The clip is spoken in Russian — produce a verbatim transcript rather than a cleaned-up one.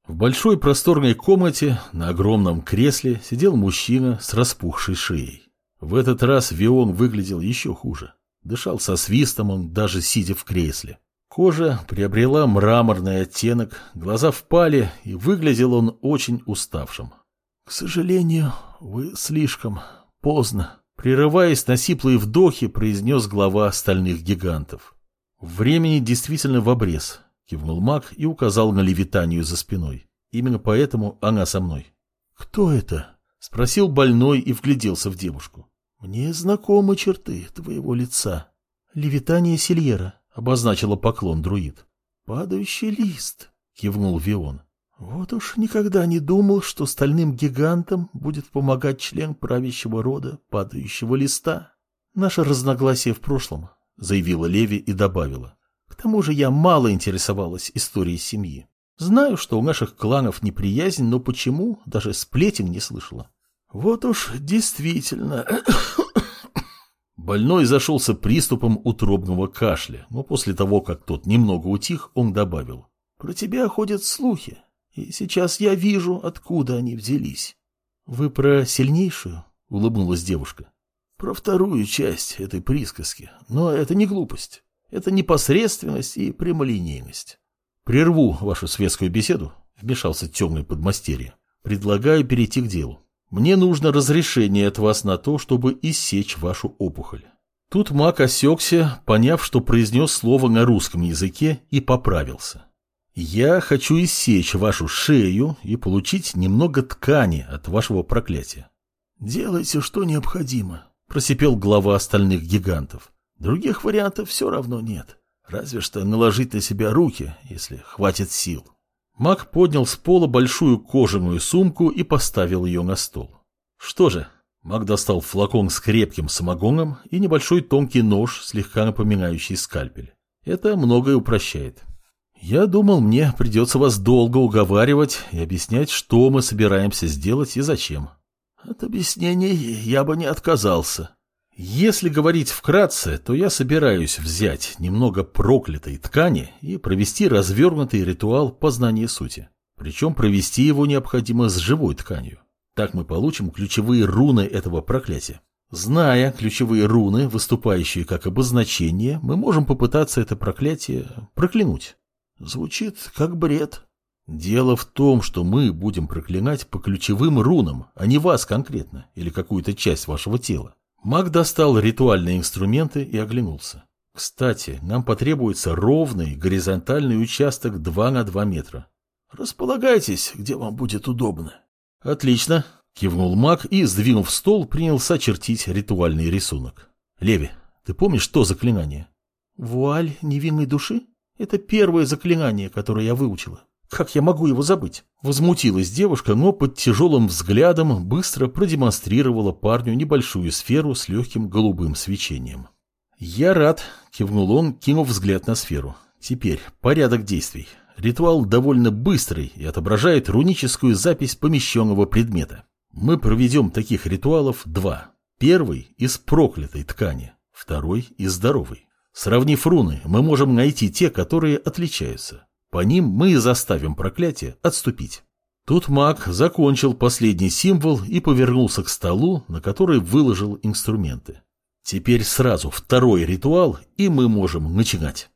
В большой просторной комнате на огромном кресле сидел мужчина с распухшей шеей. В этот раз Вион выглядел еще хуже. Дышал со свистом он, даже сидя в кресле. Кожа приобрела мраморный оттенок, глаза впали, и выглядел он очень уставшим. «К сожалению, вы слишком поздно», — прерываясь на сиплые вдохи, произнес глава стальных гигантов. «Времени действительно в обрез», — кивнул маг и указал на Левитанию за спиной. «Именно поэтому она со мной». «Кто это?» — спросил больной и вгляделся в девушку. «Мне знакомы черты твоего лица». «Левитания Сильера», — обозначила поклон друид. «Падающий лист», — кивнул Вион. «Вот уж никогда не думал, что стальным гигантам будет помогать член правящего рода падающего листа». «Наше разногласие в прошлом», — заявила Леви и добавила. «К тому же я мало интересовалась историей семьи. Знаю, что у наших кланов неприязнь, но почему, даже сплетен не слышала». «Вот уж действительно...» Больной зашелся приступом утробного кашля, но после того, как тот немного утих, он добавил. «Про тебя ходят слухи, и сейчас я вижу, откуда они взялись». «Вы про сильнейшую?» — улыбнулась девушка. «Про вторую часть этой присказки, но это не глупость, это непосредственность и прямолинейность». «Прерву вашу светскую беседу», — вмешался темный подмастерье. «Предлагаю перейти к делу. Мне нужно разрешение от вас на то, чтобы иссечь вашу опухоль». Тут маг осекся, поняв, что произнес слово на русском языке, и поправился. «Я хочу иссечь вашу шею и получить немного ткани от вашего проклятия». «Делайте, что необходимо», — просипел глава остальных гигантов. «Других вариантов все равно нет. Разве что наложить на себя руки, если хватит сил». Маг поднял с пола большую кожаную сумку и поставил ее на стол. «Что же?» Маг достал флакон с крепким самогоном и небольшой тонкий нож, слегка напоминающий скальпель. Это многое упрощает. «Я думал, мне придется вас долго уговаривать и объяснять, что мы собираемся сделать и зачем». «От объяснений я бы не отказался». «Если говорить вкратце, то я собираюсь взять немного проклятой ткани и провести развернутый ритуал познания сути. Причем провести его необходимо с живой тканью. Так мы получим ключевые руны этого проклятия. Зная ключевые руны, выступающие как обозначение, мы можем попытаться это проклятие проклянуть». «Звучит как бред». «Дело в том, что мы будем проклинать по ключевым рунам, а не вас конкретно или какую-то часть вашего тела». Маг достал ритуальные инструменты и оглянулся. «Кстати, нам потребуется ровный горизонтальный участок два на два метра». «Располагайтесь, где вам будет удобно». «Отлично», — кивнул маг и, сдвинув стол, принялся чертить ритуальный рисунок. «Леви, ты помнишь то заклинание?» «Вуаль невинной души? Это первое заклинание, которое я выучила. Как я могу его забыть?» Возмутилась девушка, но под тяжелым взглядом быстро продемонстрировала парню небольшую сферу с легким голубым свечением. «Я рад», — кивнул он, кинув взгляд на сферу. «Теперь порядок действий. Ритуал довольно быстрый и отображает руническую запись помещенного предмета. Мы проведем таких ритуалов два. Первый из проклятой ткани, второй из здоровой. Сравнив руны, мы можем найти те, которые отличаются. По ним мы и заставим проклятие отступить». Тут маг закончил последний символ и повернулся к столу, на который выложил инструменты. «Теперь сразу второй ритуал, и мы можем начинать».